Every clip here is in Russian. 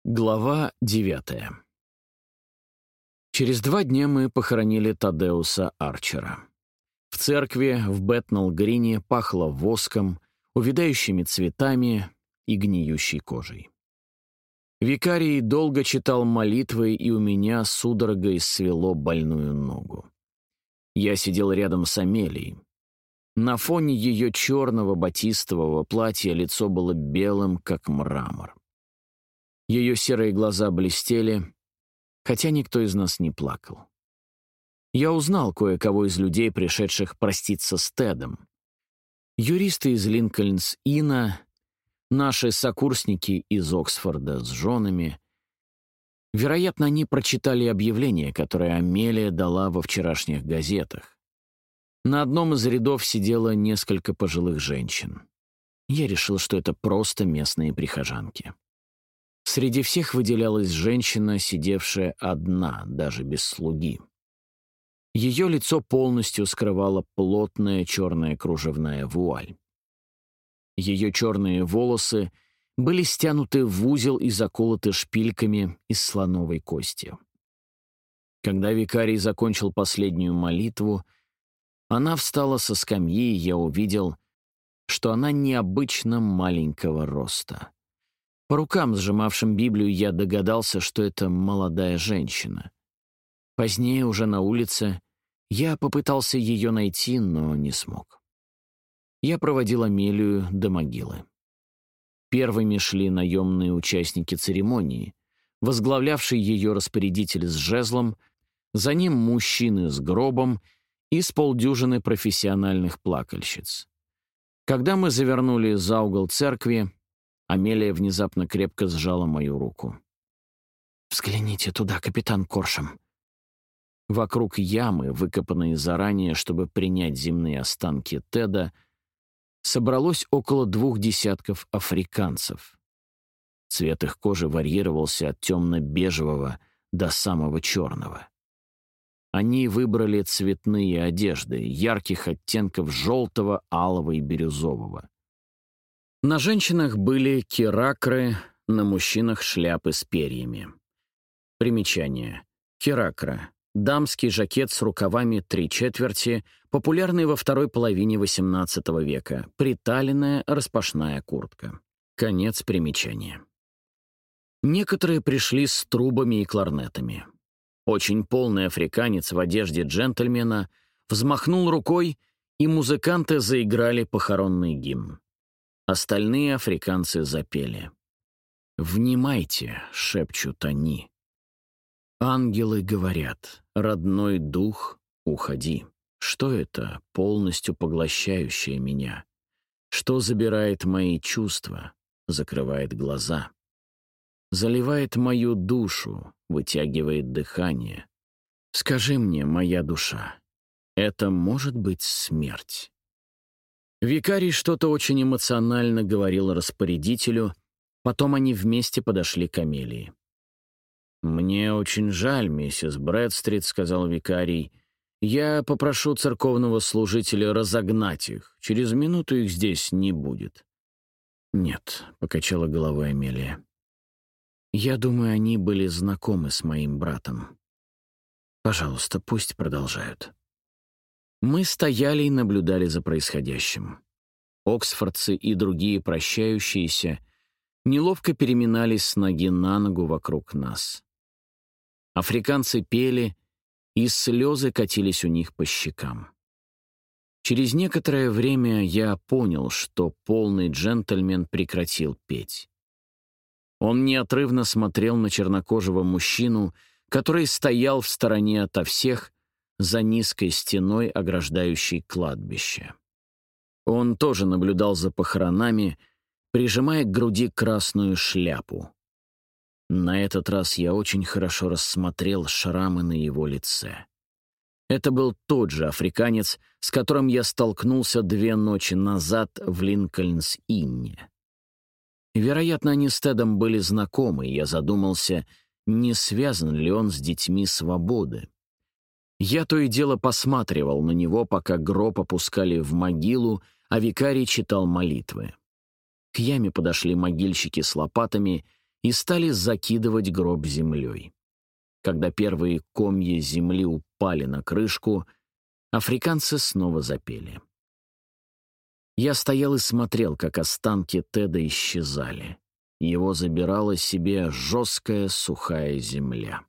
Глава 9. Через 2 дня мы похоронили Тадеуса Арчера. В церкви в Бэтнелл-Грине пахло воском, увядающими цветами и гниющей кожей. Викарий долго читал молитвы, и у меня судорогой свело больную ногу. Я сидел рядом с Амелией. На фоне ее черного батистового платья лицо было белым, как мрамор. Ее серые глаза блестели, хотя никто из нас не плакал. Я узнал кое-кого из людей, пришедших проститься с Тедом. Юристы из Линкольнс-Инна, наши сокурсники из Оксфорда с женами. Вероятно, они прочитали объявление, которое Амелия дала во вчерашних газетах. На одном из рядов сидело несколько пожилых женщин. Я решил, что это просто местные прихожанки. Среди всех выделялась женщина, сидевшая одна, даже без слуги. Ее лицо полностью скрывала плотная черная кружевная вуаль. Ее черные волосы были стянуты в узел и заколоты шпильками из слоновой кости. Когда викарий закончил последнюю молитву, она встала со скамьи, и я увидел, что она необычно маленького роста. По рукам, сжимавшим Библию, я догадался, что это молодая женщина. Позднее, уже на улице, я попытался ее найти, но не смог. Я проводил Амелию до могилы. Первыми шли наемные участники церемонии, возглавлявший ее распорядитель с жезлом, за ним мужчины с гробом и с полдюжины профессиональных плакальщиц. Когда мы завернули за угол церкви, Амелия внезапно крепко сжала мою руку. «Взгляните туда, капитан Коршем». Вокруг ямы, выкопанной заранее, чтобы принять земные останки Теда, собралось около 2 десятков африканцев. Цвет их кожи варьировался от темно-бежевого до самого черного. Они выбрали цветные одежды, ярких оттенков желтого, алого и бирюзового. На женщинах были керакры, на мужчинах шляпы с перьями. Примечание. Керакра — дамский жакет с рукавами 3/4, популярный во второй половине XVIII века, приталенная распашная куртка. Конец примечания. Некоторые пришли с трубами и кларнетами. Очень полный африканец в одежде джентльмена взмахнул рукой, и музыканты заиграли похоронный гимн. Остальные африканцы запели. «Внимайте», — шепчут они. «Ангелы говорят, родной дух, уходи». Что это, полностью поглощающее меня? Что забирает мои чувства, закрывает глаза? Заливает мою душу, вытягивает дыхание. Скажи мне, моя душа, это может быть смерть? Викарий что-то очень эмоционально говорил распорядителю, потом они вместе подошли к Амелии. «Мне очень жаль, миссис Брэдстрит», — сказал викарий. «Я попрошу церковного служителя разогнать их. Через минуту их здесь не будет». «Нет», — покачала головой Амелия. «Я думаю, они были знакомы с моим братом. Пожалуйста, пусть продолжают». Мы стояли и наблюдали за происходящим. Оксфордцы и другие прощающиеся неловко переминались с ноги на ногу вокруг нас. Африканцы пели, и слезы катились у них по щекам. Через некоторое время я понял, что полный джентльмен прекратил петь. Он неотрывно смотрел на чернокожего мужчину, который стоял в стороне ото всех, за низкой стеной, ограждающей кладбище. Он тоже наблюдал за похоронами, прижимая к груди красную шляпу. На этот раз я очень хорошо рассмотрел шрамы на его лице. Это был тот же африканец, с которым я столкнулся 2 ночи назад в Линкольнс-Инне. Вероятно, они с Тедом были знакомы, и я задумался, не связан ли он с детьми свободы. Я то и дело посматривал на него, пока гроб опускали в могилу, а викарий читал молитвы. К яме подошли могильщики с лопатами и стали закидывать гроб землей. Когда первые комья земли упали на крышку, африканцы снова запели. Я стоял и смотрел, как останки Теда исчезали. Его забирала себе жесткая сухая земля.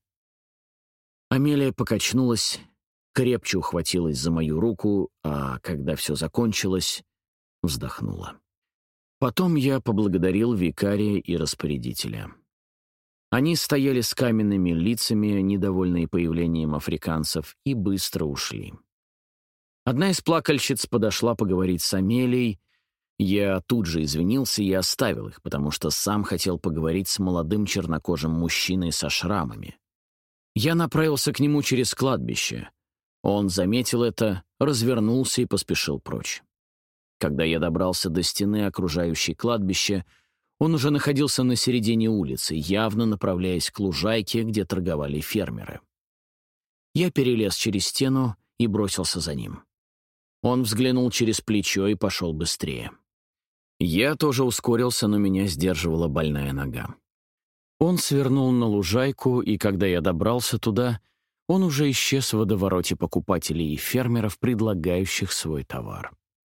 Амелия покачнулась, крепче ухватилась за мою руку, а когда все закончилось, вздохнула. Потом я поблагодарил викария и распорядителя. Они стояли с каменными лицами, недовольные появлением африканцев, и быстро ушли. Одна из плакальщиц подошла поговорить с Амелией. Я тут же извинился и оставил их, потому что сам хотел поговорить с молодым чернокожим мужчиной со шрамами. Я направился к нему через кладбище. Он заметил это, развернулся и поспешил прочь. Когда я добрался до стены, окружающей кладбище, он уже находился на середине улицы, явно направляясь к лужайке, где торговали фермеры. Я перелез через стену и бросился за ним. Он взглянул через плечо и пошел быстрее. Я тоже ускорился, но меня сдерживала больная нога. Он свернул на лужайку, и когда я добрался туда, он уже исчез в водовороте покупателей и фермеров, предлагающих свой товар.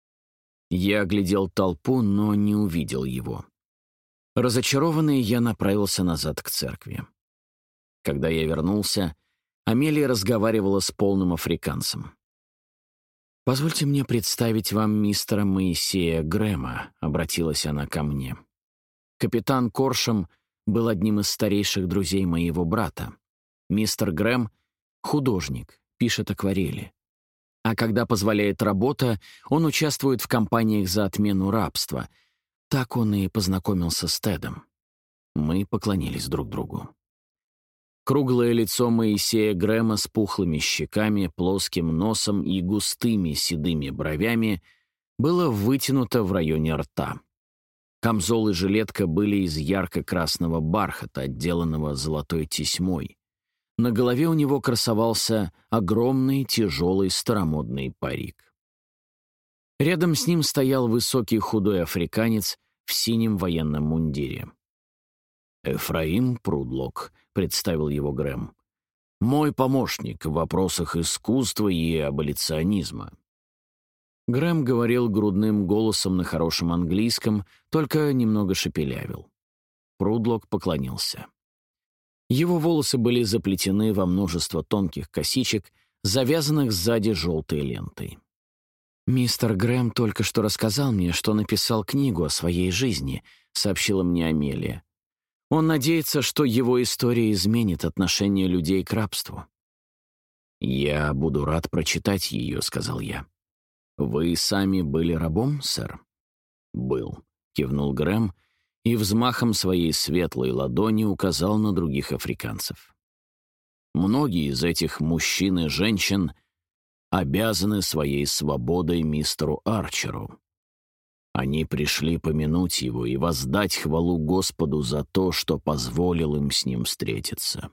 Я оглядел толпу, но не увидел его. Разочарованный, я направился назад к церкви. Когда я вернулся, Амелия разговаривала с полным африканцем. «Позвольте мне представить вам мистера Моисея Грэма», — обратилась она ко мне. «Капитан Коршем был одним из старейших друзей моего брата. Мистер Грэм — художник, пишет акварели. А когда позволяет работа, он участвует в кампаниях за отмену рабства. Так он и познакомился с Тедом». Мы поклонились друг другу. Круглое лицо Моисея Грэма с пухлыми щеками, плоским носом и густыми седыми бровями было вытянуто в районе рта. Камзол и жилетка были из ярко-красного бархата, отделанного золотой тесьмой. На голове у него красовался огромный тяжелый старомодный парик. Рядом с ним стоял высокий худой африканец в синем военном мундире. «Эфраим Прудлок», — представил его Грэм. «Мой помощник в вопросах искусства и аболиционизма». Грэм говорил грудным голосом на хорошем английском, только немного шепелявил. Прудлок поклонился. Его волосы были заплетены во множество тонких косичек, завязанных сзади желтой лентой. «Мистер Грэм только что рассказал мне, что написал книгу о своей жизни», — сообщила мне Амелия. «Он надеется, что его история изменит отношение людей к рабству». «Я буду рад прочитать ее», — сказал я. «Вы сами были рабом, сэр?» «Был», — кивнул Грэм и взмахом своей светлой ладони указал на других африканцев. «Многие из этих мужчин и женщин обязаны своей свободой мистеру Арчеру. Они пришли помянуть его и воздать хвалу Господу за то, что позволил им с ним встретиться».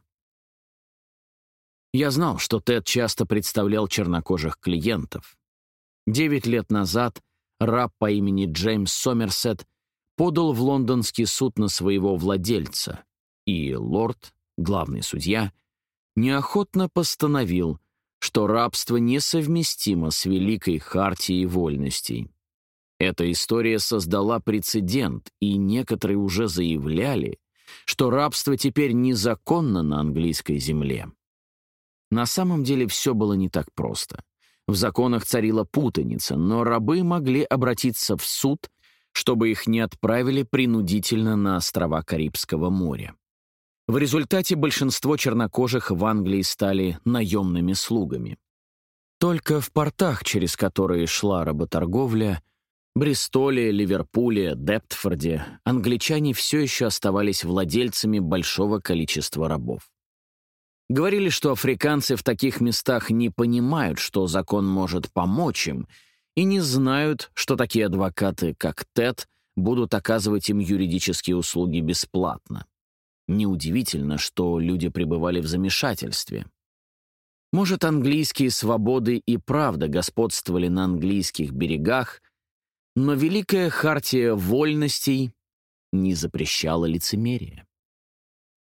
Я знал, что Тед часто представлял чернокожих клиентов. 9 лет назад раб по имени Джеймс Сомерсет подал в лондонский суд на своего владельца, и лорд, главный судья, неохотно постановил, что рабство несовместимо с Великой Хартией Вольностей. Эта история создала прецедент, и некоторые уже заявляли, что рабство теперь незаконно на английской земле. На самом деле все было не так просто. В законах царила путаница, но рабы могли обратиться в суд, чтобы их не отправили принудительно на острова Карибского моря. В результате большинство чернокожих в Англии стали наемными слугами. Только в портах, через которые шла работорговля, Бристоле, Ливерпуле, Дептфорде, англичане все еще оставались владельцами большого количества рабов. Говорили, что африканцы в таких местах не понимают, что закон может помочь им, и не знают, что такие адвокаты, как Тед, будут оказывать им юридические услуги бесплатно. Неудивительно, что люди пребывали в замешательстве. Может, английские свободы и правда господствовали на английских берегах, но Великая Хартия Вольностей не запрещала лицемерие.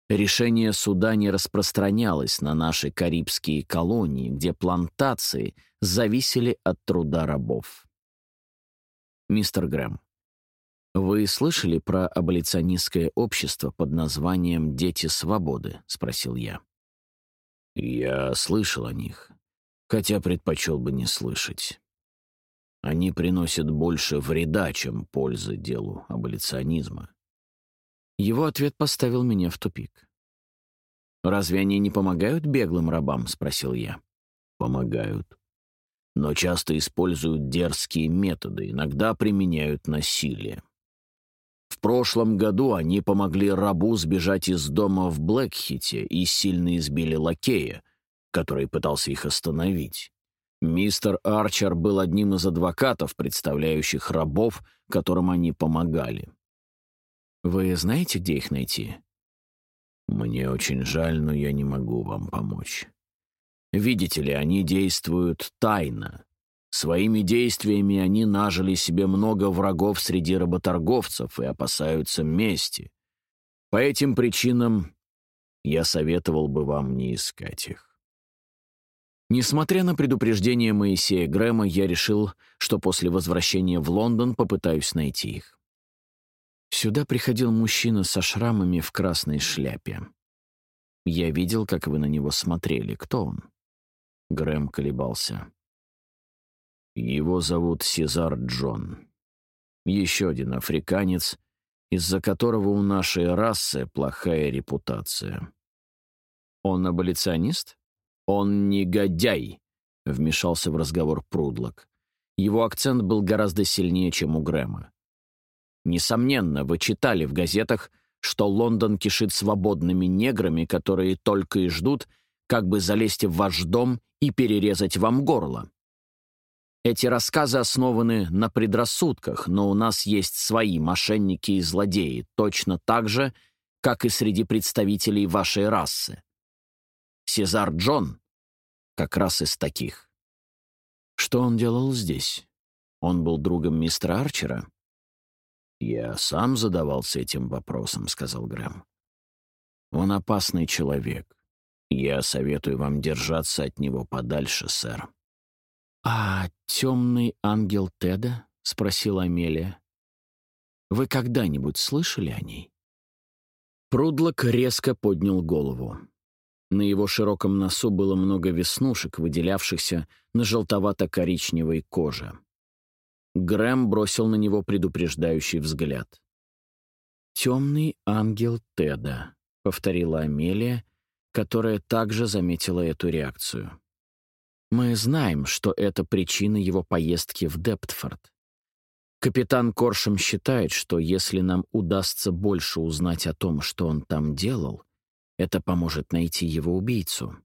Решение суда не распространялось на наши карибские колонии, где плантации зависели от труда рабов. Мистер Грэм, вы слышали про аболиционистское общество под названием «Дети свободы»? — спросил я. Я слышал о них, хотя предпочел бы не слышать. Они приносят больше вреда, чем пользы делу аболиционизма. Его ответ поставил меня в тупик. «Разве они не помогают беглым рабам?» — спросил я. «Помогают. Но часто используют дерзкие методы, иногда применяют насилие. В прошлом году они помогли рабу сбежать из дома в Блэкхите и сильно избили лакея, который пытался их остановить. Мистер Арчер был одним из адвокатов, представляющих рабов, которым они помогали. Вы знаете, где их найти? Мне очень жаль, но я не могу вам помочь. Видите ли, они действуют тайно. Своими действиями они нажили себе много врагов среди работорговцев и опасаются мести. По этим причинам я советовал бы вам не искать их. Несмотря на предупреждение Моисея Грэма, я решил, что после возвращения в Лондон попытаюсь найти их. Сюда приходил мужчина со шрамами в красной шляпе. Я видел, как вы на него смотрели. Кто он? Грэм колебался. Его зовут Сезар Джон. Еще один африканец, из-за которого у нашей расы плохая репутация. Он аболиционист? Он негодяй, вмешался в разговор Прудлок. Его акцент был гораздо сильнее, чем у Грэма. Несомненно, вы читали в газетах, что Лондон кишит свободными неграми, которые только и ждут, как бы залезть в ваш дом и перерезать вам горло. Эти рассказы основаны на предрассудках, но у нас есть свои мошенники и злодеи, точно так же, как и среди представителей вашей расы. Сезар Джон как раз из таких. Что он делал здесь? Он был другом мистера Арчера? «Я сам задавался этим вопросом», — сказал Грэм. «Он опасный человек. Я советую вам держаться от него подальше, сэр». «А темный ангел Теда?» — спросила Амелия. «Вы когда-нибудь слышали о ней?» Прудлок резко поднял голову. На его широком носу было много веснушек, выделявшихся на желтовато-коричневой коже. Грэм бросил на него предупреждающий взгляд. «Темный ангел Теда», — повторила Амелия, которая также заметила эту реакцию. «Мы знаем, что это причина его поездки в Дептфорд. Капитан Коршем считает, что если нам удастся больше узнать о том, что он там делал, это поможет найти его убийцу».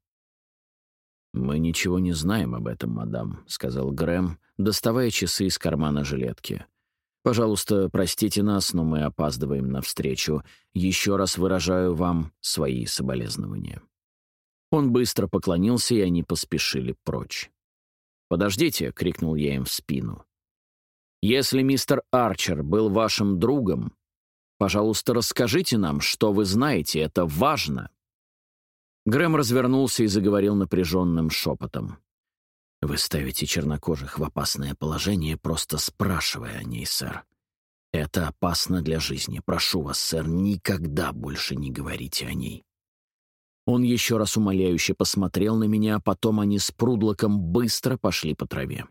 «Мы ничего не знаем об этом, мадам», — сказал Грэм, доставая часы из кармана жилетки. «Пожалуйста, простите нас, но мы опаздываем на встречу. Еще раз выражаю вам свои соболезнования». Он быстро поклонился, и они поспешили прочь. «Подождите», — крикнул я им в спину. «Если мистер Арчер был вашим другом, пожалуйста, расскажите нам, что вы знаете, это важно». Грэм развернулся и заговорил напряженным шепотом. «Вы ставите чернокожих в опасное положение, просто спрашивая о ней, сэр. Это опасно для жизни. Прошу вас, сэр, никогда больше не говорите о ней». Он еще раз умоляюще посмотрел на меня, а потом они с Прудлоком быстро пошли по траве.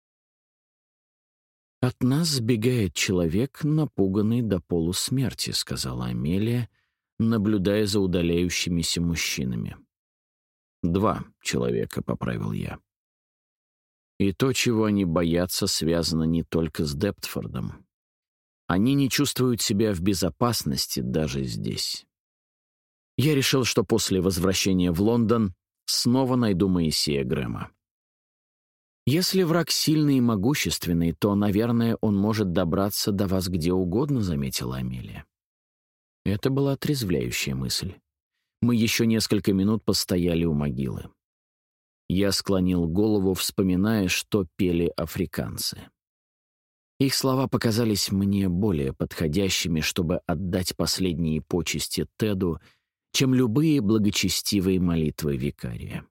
«От нас сбегает человек, напуганный до полусмерти», — сказала Амелия, наблюдая за удаляющимися мужчинами. «Два человека», — поправил я. И то, чего они боятся, связано не только с Дептфордом. Они не чувствуют себя в безопасности даже здесь. Я решил, что после возвращения в Лондон снова найду Моисея Грэма. «Если враг сильный и могущественный, то, наверное, он может добраться до вас где угодно», — заметила Амелия. Это была отрезвляющая мысль. Мы еще несколько минут постояли у могилы. Я склонил голову, вспоминая, что пели африканцы. Их слова показались мне более подходящими, чтобы отдать последние почести Теду чем любые благочестивые молитвы викария.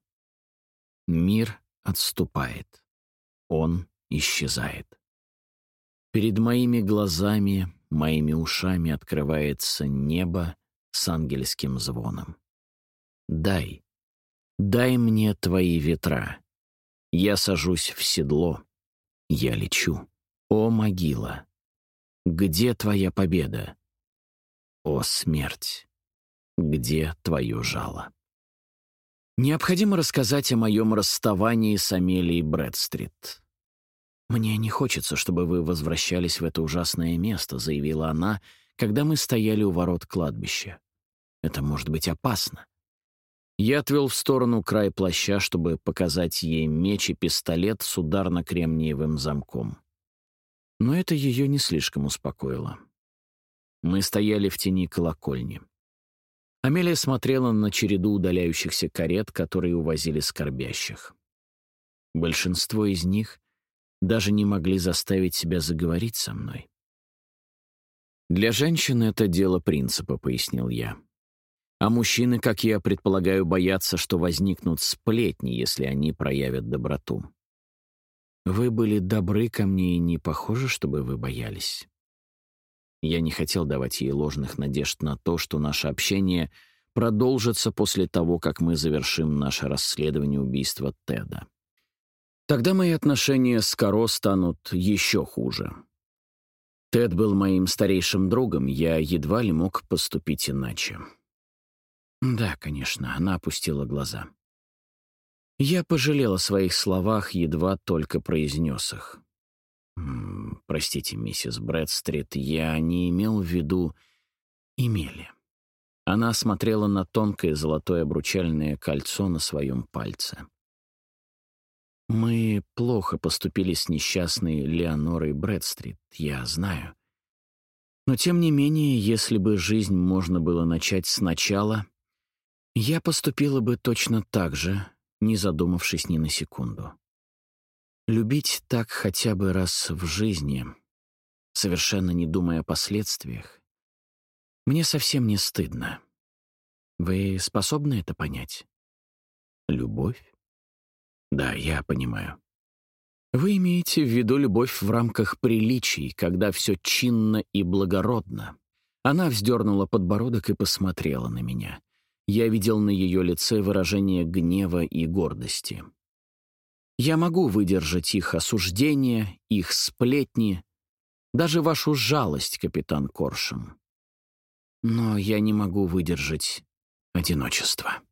Мир отступает. Он исчезает. Перед моими глазами, моими ушами открывается небо с ангельским звоном. Дай мне твои ветра. Я сажусь в седло. Я лечу. О, могила! Где твоя победа? О, смерть! Где твое жало? Необходимо рассказать о моем расставании с Амелией Брэдстрит. «Мне не хочется, чтобы вы возвращались в это ужасное место», — заявила она, когда мы стояли у ворот кладбища. «Это может быть опасно». Я отвел в сторону край плаща, чтобы показать ей меч и пистолет с ударно-кремниевым замком. Но это ее не слишком успокоило. Мы стояли в тени колокольни. Амелия смотрела на череду удаляющихся карет, которые увозили скорбящих. Большинство из них даже не могли заставить себя заговорить со мной. «Для женщин это дело принципа», — пояснил я. «А мужчины, как я предполагаю, боятся, что возникнут сплетни, если они проявят доброту. Вы были добры ко мне, и не похоже, чтобы вы боялись». Я не хотел давать ей ложных надежд на то, что наше общение продолжится после того, как мы завершим наше расследование убийства Теда. Тогда мои отношения с Каро станут еще хуже. Тед был моим старейшим другом, я едва ли мог поступить иначе. Да, конечно, она опустила глаза. Я пожалел о своих словах, едва только произнес их. «Простите, миссис Брэдстрит, я не имел в виду...» «Имели». Она смотрела на тонкое золотое обручальное кольцо на своем пальце. «Мы плохо поступили с несчастной Леонорой Брэдстрит, я знаю. Но тем не менее, если бы жизнь можно было начать сначала, я поступила бы точно так же, не задумавшись ни на секунду. Любить так хотя бы раз в жизни, совершенно не думая о последствиях, мне совсем не стыдно. Вы способны это понять? Любовь? Да, я понимаю. Вы имеете в виду любовь в рамках приличий, когда все чинно и благородно. Она вздернула подбородок и посмотрела на меня. Я видел на ее лице выражение гнева и гордости. Я могу выдержать их осуждение, их сплетни, даже вашу жалость, капитан Коршун. Но я не могу выдержать одиночество.